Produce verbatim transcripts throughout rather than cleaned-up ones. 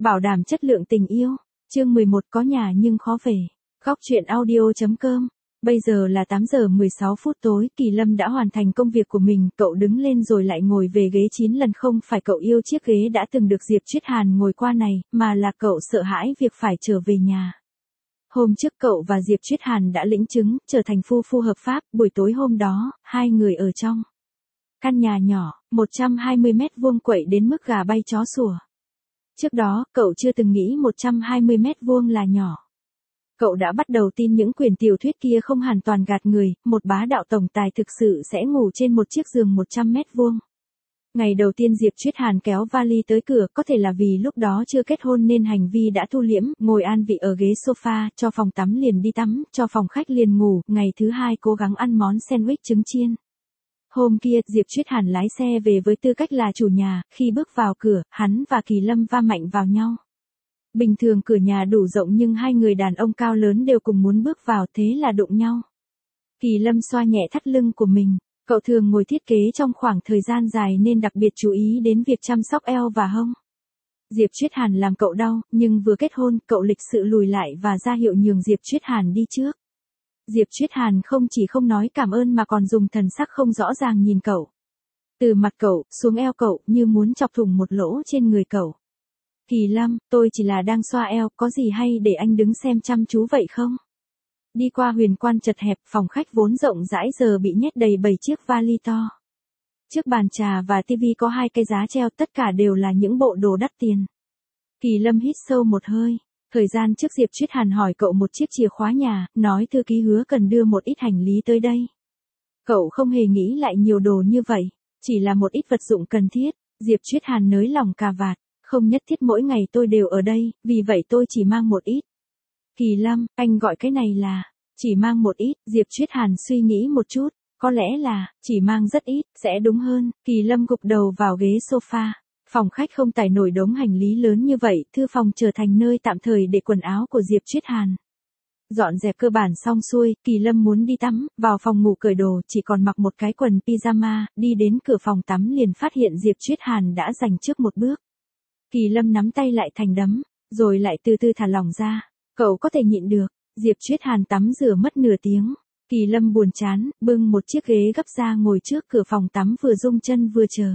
Bảo đảm chất lượng tình yêu. Chương mười một có nhà nhưng khó về. Góc truyện audio.com. Bây giờ là tám giờ mười sáu phút tối, Kỳ Lâm đã hoàn thành công việc của mình, cậu đứng lên rồi lại ngồi về ghế chín lần. Không phải cậu yêu chiếc ghế đã từng được Diệp Chuyết Hàn ngồi qua này, mà là cậu sợ hãi việc phải trở về nhà. Hôm trước cậu và Diệp Chuyết Hàn đã lĩnh chứng, trở thành phu phu hợp pháp. Buổi tối hôm đó, hai người ở trong căn nhà nhỏ, một trăm hai mươi mét vuông quậy đến mức gà bay chó sủa. Trước đó, cậu chưa từng nghĩ một trăm hai mươi mét vuông là nhỏ. Cậu đã bắt đầu tin những quyển tiểu thuyết kia không hoàn toàn gạt người, một bá đạo tổng tài thực sự sẽ ngủ trên một chiếc giường một trăm mét vuông. Ngày đầu tiên Diệp Chuyết Hàn kéo vali tới cửa, có thể là vì lúc đó chưa kết hôn nên hành vi đã thu liễm, ngồi an vị ở ghế sofa, cho phòng tắm liền đi tắm, cho phòng khách liền ngủ. Ngày thứ hai cố gắng ăn món sandwich trứng chiên. Hôm kia, Diệp Chuyết Hàn lái xe về với tư cách là chủ nhà, khi bước vào cửa, hắn và Kỳ Lâm va mạnh vào nhau. Bình thường cửa nhà đủ rộng nhưng hai người đàn ông cao lớn đều cùng muốn bước vào, thế là đụng nhau. Kỳ Lâm xoa nhẹ thắt lưng của mình, cậu thường ngồi thiết kế trong khoảng thời gian dài nên đặc biệt chú ý đến việc chăm sóc eo và hông. Diệp Chuyết Hàn làm cậu đau, nhưng vừa kết hôn, cậu lịch sự lùi lại và ra hiệu nhường Diệp Chuyết Hàn đi trước. Diệp Chuyết Hàn không chỉ không nói cảm ơn mà còn dùng thần sắc không rõ ràng nhìn cậu. Từ mặt cậu, xuống eo cậu, như muốn chọc thủng một lỗ trên người cậu. Kỳ Lâm, tôi chỉ là đang xoa eo, có gì hay để anh đứng xem chăm chú vậy không? Đi qua huyền quan chật hẹp, phòng khách vốn rộng rãi giờ bị nhét đầy bảy chiếc vali to. Trước bàn trà và tivi có hai cái giá treo, tất cả đều là những bộ đồ đắt tiền. Kỳ Lâm hít sâu một hơi. Thời gian trước Diệp Chuyết Hàn hỏi cậu một chiếc chìa khóa nhà, nói thư ký hứa cần đưa một ít hành lý tới đây. Cậu không hề nghĩ lại nhiều đồ như vậy, chỉ là một ít vật dụng cần thiết. Diệp Chuyết Hàn nới lỏng cà vạt, không nhất thiết mỗi ngày tôi đều ở đây, vì vậy tôi chỉ mang một ít. Kỳ Lâm, anh gọi cái này là, chỉ mang một ít. Diệp Chuyết Hàn suy nghĩ một chút, có lẽ là, chỉ mang rất ít, sẽ đúng hơn. Kỳ Lâm gục đầu vào ghế sofa. Phòng khách không tải nổi đống hành lý lớn như vậy, thư phòng trở thành nơi tạm thời để quần áo của Diệp Chuyết Hàn. Dọn dẹp cơ bản xong xuôi, Kỳ Lâm muốn đi tắm, vào phòng ngủ cởi đồ, chỉ còn mặc một cái quần pyjama, đi đến cửa phòng tắm liền phát hiện Diệp Chuyết Hàn đã giành trước một bước. Kỳ Lâm nắm tay lại thành đấm, rồi lại từ từ thả lỏng ra. Cậu có thể nhịn được. Diệp Chuyết Hàn tắm rửa mất nửa tiếng. Kỳ Lâm buồn chán, bưng một chiếc ghế gấp ra ngồi trước cửa phòng tắm vừa rung chân vừa chờ.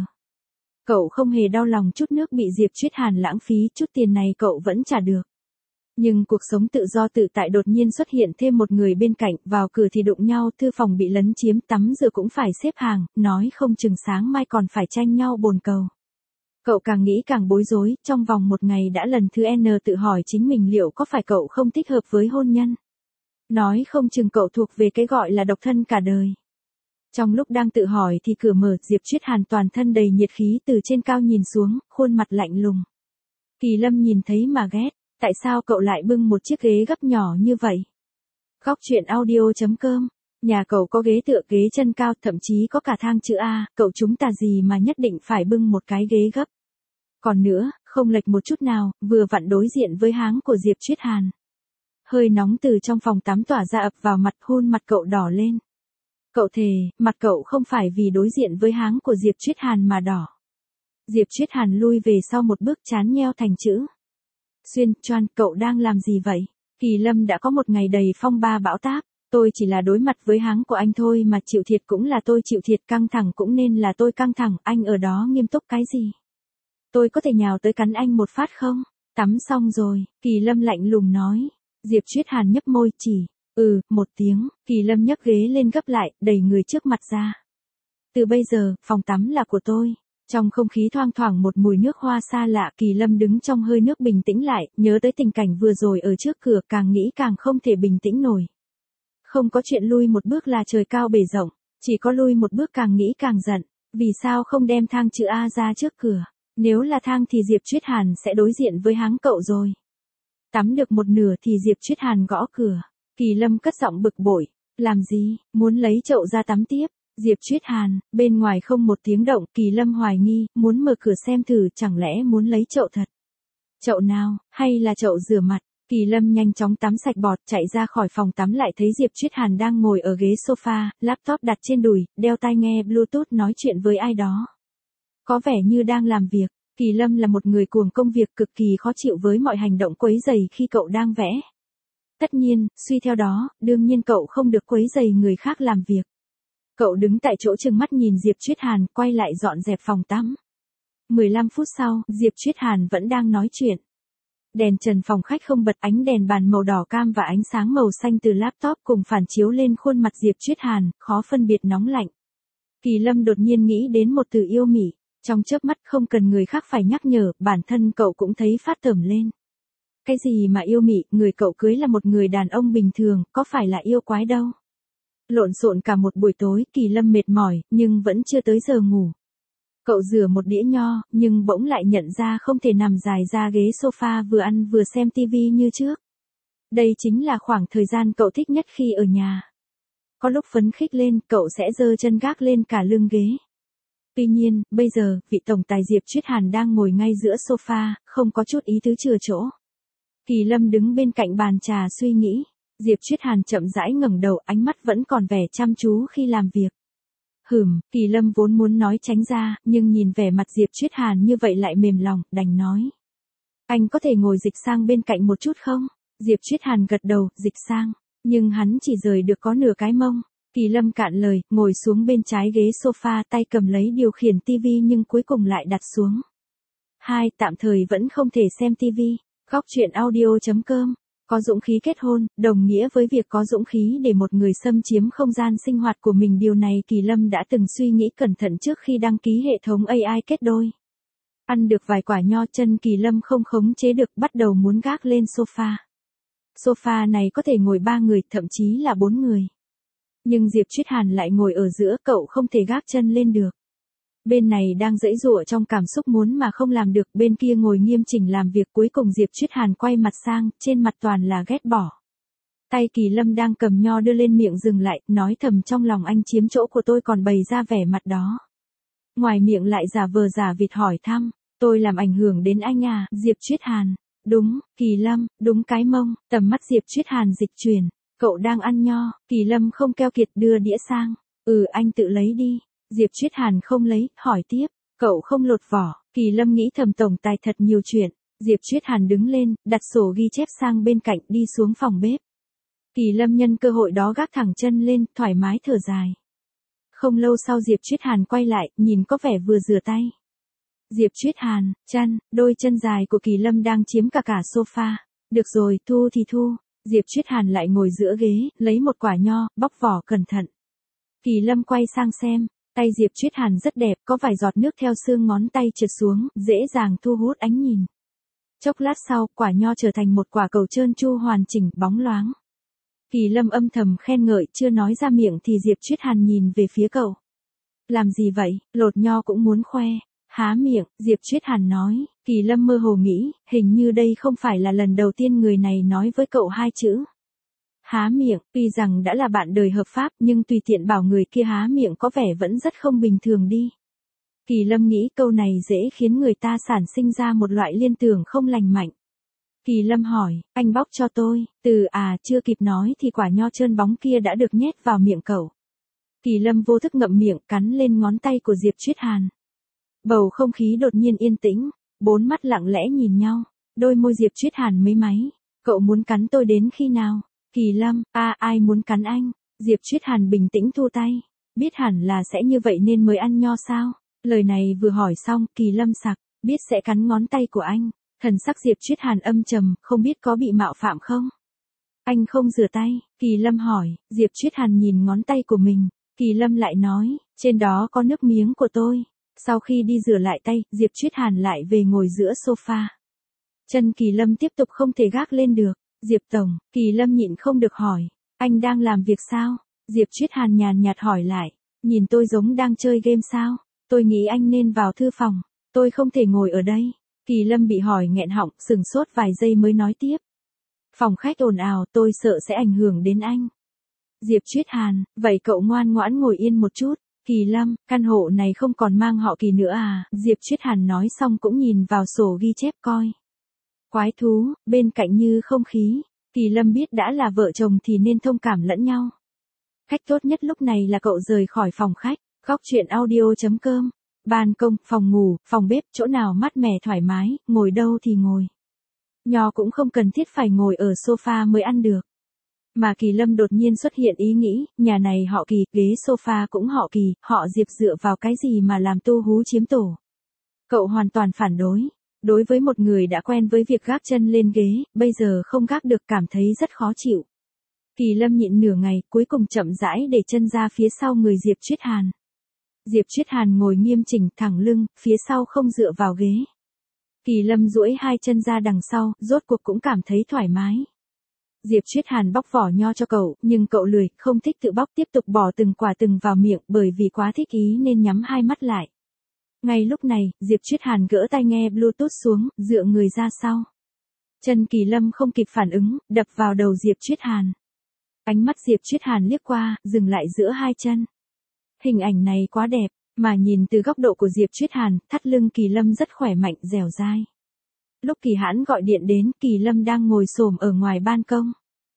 Cậu không hề đau lòng chút nước bị Diệp Chuyết Hàn lãng phí, chút tiền này cậu vẫn trả được. Nhưng cuộc sống tự do tự tại đột nhiên xuất hiện thêm một người bên cạnh, vào cửa thì đụng nhau, thư phòng bị lấn chiếm, tắm rửa cũng phải xếp hàng, nói không chừng sáng mai còn phải tranh nhau bồn cầu. Cậu càng nghĩ càng bối rối, trong vòng một ngày đã lần thứ N tự hỏi chính mình liệu có phải cậu không thích hợp với hôn nhân. Nói không chừng cậu thuộc về cái gọi là độc thân cả đời. Trong lúc đang tự hỏi thì cửa mở, Diệp Chuyết Hàn toàn thân đầy nhiệt khí từ trên cao nhìn xuống, khuôn mặt lạnh lùng. Kỳ Lâm nhìn thấy mà ghét, tại sao cậu lại bưng một chiếc ghế gấp nhỏ như vậy? Góc truyện audio.com. Nhà cậu có ghế tựa, ghế chân cao, thậm chí có cả thang chữ A, cậu chúng ta gì mà nhất định phải bưng một cái ghế gấp. Còn nữa, không lệch một chút nào, vừa vặn đối diện với háng của Diệp Chuyết Hàn. Hơi nóng từ trong phòng tắm tỏa ra ập vào mặt, hôn mặt cậu đỏ lên. Cậu thề, mặt cậu không phải vì đối diện với háng của Diệp Chuyết Hàn mà đỏ. Diệp Chuyết Hàn lui về sau một bước, trán nheo thành chữ xuyên, choan, cậu đang làm gì vậy? Kỳ Lâm đã có một ngày đầy phong ba bão táp. Tôi chỉ là đối mặt với háng của anh thôi mà, chịu thiệt cũng là tôi chịu thiệt, căng thẳng cũng nên là tôi căng thẳng, anh ở đó nghiêm túc cái gì? Tôi có thể nhào tới cắn anh một phát không? Tắm xong rồi, Kỳ Lâm lạnh lùng nói. Diệp Chuyết Hàn nhấp môi chỉ. Ừ, một tiếng. Kỳ Lâm nhấc ghế lên gấp lại, đẩy người trước mặt ra. Từ bây giờ, phòng tắm là của tôi. Trong không khí thoang thoảng một mùi nước hoa xa lạ, Kỳ Lâm đứng trong hơi nước bình tĩnh lại, nhớ tới tình cảnh vừa rồi ở trước cửa, càng nghĩ càng không thể bình tĩnh nổi. Không có chuyện lui một bước là trời cao bể rộng, chỉ có lui một bước càng nghĩ càng giận. Vì sao không đem thang chữ A ra trước cửa? Nếu là thang thì Diệp Chuyết Hàn sẽ đối diện với háng cậu rồi. Tắm được một nửa thì Diệp Chuyết Hàn gõ cửa. Kỳ Lâm cất giọng bực bội. Làm gì, muốn lấy chậu ra tắm tiếp? Diệp Chuyết Hàn, bên ngoài không một tiếng động, Kỳ Lâm hoài nghi, muốn mở cửa xem thử, chẳng lẽ muốn lấy chậu thật? Chậu nào, hay là chậu rửa mặt? Kỳ Lâm nhanh chóng tắm sạch bọt, chạy ra khỏi phòng tắm lại thấy Diệp Chuyết Hàn đang ngồi ở ghế sofa, laptop đặt trên đùi, đeo tai nghe Bluetooth nói chuyện với ai đó. Có vẻ như đang làm việc. Kỳ Lâm là một người cuồng công việc cực kỳ khó chịu với mọi hành động quấy rầy khi cậu đang vẽ. Tất nhiên, suy theo đó, đương nhiên cậu không được quấy rầy người khác làm việc. Cậu đứng tại chỗ trừng mắt nhìn Diệp Chuyết Hàn, quay lại dọn dẹp phòng tắm. mười lăm phút sau, Diệp Chuyết Hàn vẫn đang nói chuyện. Đèn trần phòng khách không bật, ánh đèn bàn màu đỏ cam và ánh sáng màu xanh từ laptop cùng phản chiếu lên khuôn mặt Diệp Chuyết Hàn, khó phân biệt nóng lạnh. Kỳ Lâm đột nhiên nghĩ đến một từ yêu mị, trong chớp mắt không cần người khác phải nhắc nhở, bản thân cậu cũng thấy phát tởm lên. Cái gì mà yêu mị, người cậu cưới là một người đàn ông bình thường, có phải là yêu quái đâu. Lộn xộn cả một buổi tối, Kỳ Lâm mệt mỏi, nhưng vẫn chưa tới giờ ngủ. Cậu rửa một đĩa nho, nhưng bỗng lại nhận ra không thể nằm dài ra ghế sofa vừa ăn vừa xem tivi như trước. Đây chính là khoảng thời gian cậu thích nhất khi ở nhà. Có lúc phấn khích lên, cậu sẽ giơ chân gác lên cả lưng ghế. Tuy nhiên, bây giờ, vị tổng tài Diệp Chuyết Hàn đang ngồi ngay giữa sofa, không có chút ý tứ chừa chỗ. Kỳ Lâm đứng bên cạnh bàn trà suy nghĩ. Diệp Chuyết Hàn chậm rãi ngẩng đầu, ánh mắt vẫn còn vẻ chăm chú khi làm việc. Hừm, Kỳ Lâm vốn muốn nói tránh ra, nhưng nhìn vẻ mặt Diệp Chuyết Hàn như vậy lại mềm lòng, đành nói. Anh có thể ngồi dịch sang bên cạnh một chút không? Diệp Chuyết Hàn gật đầu, dịch sang. Nhưng hắn chỉ rời được có nửa cái mông. Kỳ Lâm cạn lời, ngồi xuống bên trái ghế sofa, tay cầm lấy điều khiển tivi nhưng cuối cùng lại đặt xuống. Hai, tạm thời vẫn không thể xem tivi. Góc truyện audio chấm com. Có dũng khí kết hôn, đồng nghĩa với việc có dũng khí để một người xâm chiếm không gian sinh hoạt của mình. Điều này Kỳ Lâm đã từng suy nghĩ cẩn thận trước khi đăng ký hệ thống a i kết đôi. Ăn được vài quả nho, chân Kỳ Lâm không khống chế được, bắt đầu muốn gác lên sofa. Sofa này có thể ngồi ba người, thậm chí là bốn người. Nhưng Diệp Chuyết Hàn lại ngồi ở giữa, cậu không thể gác chân lên được. Bên này đang giãy giụa trong cảm xúc muốn mà không làm được, bên kia ngồi nghiêm chỉnh làm việc. Cuối cùng Diệp Chuyết Hàn quay mặt sang, trên mặt toàn là ghét bỏ. Tay Kỳ Lâm đang cầm nho đưa lên miệng dừng lại, nói thầm trong lòng, anh chiếm chỗ của tôi, còn bày ra vẻ mặt đó. Ngoài miệng lại giả vờ giả vịt hỏi thăm, tôi làm ảnh hưởng đến anh à? Diệp Chuyết Hàn, đúng. Kỳ Lâm, đúng cái mông. Tầm mắt Diệp Chuyết Hàn dịch chuyển, cậu đang ăn nho. Kỳ Lâm không keo kiệt đưa đĩa sang, ừ anh tự lấy đi. Diệp Chuyết Hàn không lấy, hỏi tiếp, cậu không lột vỏ. Kỳ Lâm nghĩ thầm tổng tài thật nhiều chuyện. Diệp Chuyết Hàn đứng lên, đặt sổ ghi chép sang bên cạnh, đi xuống phòng bếp. Kỳ Lâm nhân cơ hội đó gác thẳng chân lên, thoải mái thở dài. Không lâu sau Diệp Chuyết Hàn quay lại, nhìn có vẻ vừa rửa tay. Diệp Chuyết Hàn, chân, đôi chân dài của Kỳ Lâm đang chiếm cả cả sofa. Được rồi, thu thì thu. Diệp Chuyết Hàn lại ngồi giữa ghế, lấy một quả nho, bóc vỏ cẩn thận. Kỳ Lâm quay sang xem. Tay Diệp Chuyết Hàn rất đẹp, có vài giọt nước theo xương ngón tay trượt xuống, dễ dàng thu hút ánh nhìn. Chốc lát sau, quả nho trở thành một quả cầu trơn tru hoàn chỉnh, bóng loáng. Kỳ Lâm âm thầm khen ngợi, chưa nói ra miệng thì Diệp Chuyết Hàn nhìn về phía cậu. Làm gì vậy, lột nho cũng muốn khoe. Há miệng, Diệp Chuyết Hàn nói. Kỳ Lâm mơ hồ nghĩ, hình như đây không phải là lần đầu tiên người này nói với cậu hai chữ há miệng. Tuy rằng đã là bạn đời hợp pháp, nhưng tùy tiện bảo người kia há miệng có vẻ vẫn rất không bình thường đi. Kỳ Lâm nghĩ câu này dễ khiến người ta sản sinh ra một loại liên tưởng không lành mạnh. Kỳ Lâm hỏi, anh bóc cho tôi. Từ à chưa kịp nói thì quả nho trơn bóng kia đã được nhét vào miệng cậu. Kỳ Lâm vô thức ngậm miệng, cắn lên ngón tay của Diệp Chuyết Hàn. Bầu không khí đột nhiên yên tĩnh, bốn mắt lặng lẽ nhìn nhau, đôi môi Diệp Chuyết Hàn mấy máy. Cậu muốn cắn tôi đến khi nào? Kỳ Lâm, a à, ai muốn cắn anh? Diệp Chuyết Hàn bình tĩnh thu tay. Biết hẳn là sẽ như vậy nên mới ăn nho sao? Lời này vừa hỏi xong, Kỳ Lâm sặc, biết sẽ cắn ngón tay của anh. Thần sắc Diệp Chuyết Hàn âm trầm, không biết có bị mạo phạm không? Anh không rửa tay, Kỳ Lâm hỏi. Diệp Chuyết Hàn nhìn ngón tay của mình, Kỳ Lâm lại nói, trên đó có nước miếng của tôi. Sau khi đi rửa lại tay, Diệp Chuyết Hàn lại về ngồi giữa sofa. Chân Kỳ Lâm tiếp tục không thể gác lên được. Diệp Tổng, Kỳ Lâm nhịn không được hỏi, anh đang làm việc sao? Diệp Chuyết Hàn nhàn nhạt hỏi lại, nhìn tôi giống đang chơi game sao? Tôi nghĩ anh nên vào thư phòng, tôi không thể ngồi ở đây. Kỳ Lâm bị hỏi nghẹn họng, sừng sốt vài giây mới nói tiếp. Phòng khách ồn ào, tôi sợ sẽ ảnh hưởng đến anh. Diệp Chuyết Hàn, vậy cậu ngoan ngoãn ngồi yên một chút. Kỳ Lâm, căn hộ này không còn mang họ Kỳ nữa à? Diệp Chuyết Hàn nói xong cũng nhìn vào sổ ghi chép coi. Quái thú, bên cạnh như không khí. Kỳ Lâm biết đã là vợ chồng thì nên thông cảm lẫn nhau. Cách tốt nhất lúc này là cậu rời khỏi phòng khách. Góc truyện audio chấm com ban công, phòng ngủ, phòng bếp, chỗ nào mát mẻ thoải mái, ngồi đâu thì ngồi. Nho cũng không cần thiết phải ngồi ở sofa mới ăn được. Mà Kỳ Lâm đột nhiên xuất hiện ý nghĩ, nhà này họ Kỳ, ghế sofa cũng họ Kỳ, họ Diệp dựa vào cái gì mà làm tu hú chiếm tổ. Cậu hoàn toàn phản đối. Đối với một người đã quen với việc gác chân lên ghế, bây giờ không gác được cảm thấy rất khó chịu. Kỳ Lâm nhịn nửa ngày, cuối cùng chậm rãi để chân ra phía sau người Diệp Chuyết Hàn. Diệp Chuyết Hàn ngồi nghiêm chỉnh, thẳng lưng, phía sau không dựa vào ghế. Kỳ Lâm duỗi hai chân ra đằng sau, rốt cuộc cũng cảm thấy thoải mái. Diệp Chuyết Hàn bóc vỏ nho cho cậu, nhưng cậu lười, không thích tự bóc, tiếp tục bỏ từng quả từng vào miệng, bởi vì quá thích ý nên nhắm hai mắt lại. Ngay lúc này, Diệp Chuyết Hàn gỡ tai nghe Bluetooth xuống, dựa người ra sau. Chân Kỳ Lâm không kịp phản ứng, đập vào đầu Diệp Chuyết Hàn. Ánh mắt Diệp Chuyết Hàn liếc qua, dừng lại giữa hai chân. Hình ảnh này quá đẹp, mà nhìn từ góc độ của Diệp Chuyết Hàn, thắt lưng Kỳ Lâm rất khỏe mạnh, dẻo dai. Lúc Kỳ Hãn gọi điện đến, Kỳ Lâm đang ngồi xổm ở ngoài ban công.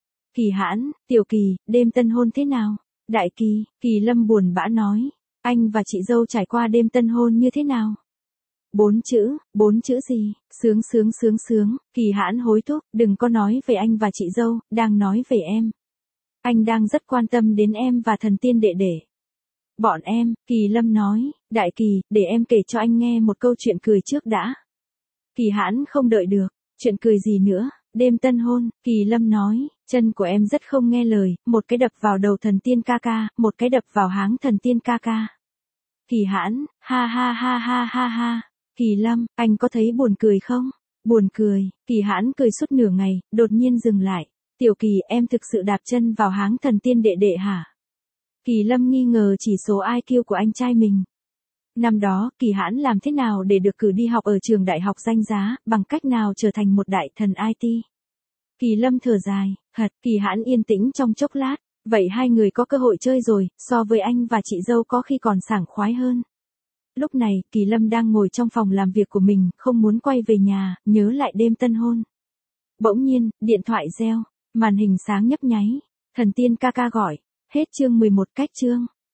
Kỳ Hãn, Tiểu Kỳ, đêm tân hôn thế nào? Đại Kỳ, Kỳ Lâm buồn bã nói. Anh và chị dâu trải qua đêm tân hôn như thế nào? Bốn chữ, bốn chữ gì? Sướng sướng sướng sướng. Kỳ Hãn hối thúc, đừng có nói về anh và chị dâu, đang nói về em. Anh đang rất quan tâm đến em và thần tiên đệ đệ. Bọn em, Kỳ Lâm nói, Đại Kỳ, để em kể cho anh nghe một câu chuyện cười trước đã. Kỳ Hãn không đợi được, chuyện cười gì nữa, đêm tân hôn, Kỳ Lâm nói, chân của em rất không nghe lời, một cái đập vào đầu thần tiên ca ca, một cái đập vào háng thần tiên ca ca. Kỳ Hãn, ha ha ha ha ha ha, Kỳ Lâm, anh có thấy buồn cười không? Buồn cười, Kỳ Hãn cười suốt nửa ngày, đột nhiên dừng lại. Tiểu Kỳ, em thực sự đạp chân vào háng thần tiên đệ đệ hả? Kỳ Lâm nghi ngờ chỉ số i kiu của anh trai mình. Năm đó, Kỳ Hãn làm thế nào để được cử đi học ở trường đại học danh giá, bằng cách nào trở thành một đại thần i tê? Kỳ Lâm thở dài, thật, Kỳ Hãn yên tĩnh trong chốc lát, vậy hai người có cơ hội chơi rồi, so với anh và chị dâu có khi còn sảng khoái hơn. Lúc này, Kỳ Lâm đang ngồi trong phòng làm việc của mình, không muốn quay về nhà, nhớ lại đêm tân hôn. Bỗng nhiên, điện thoại reo, màn hình sáng nhấp nháy, thần tiên ca ca gọi, hết chương mười một cách chương.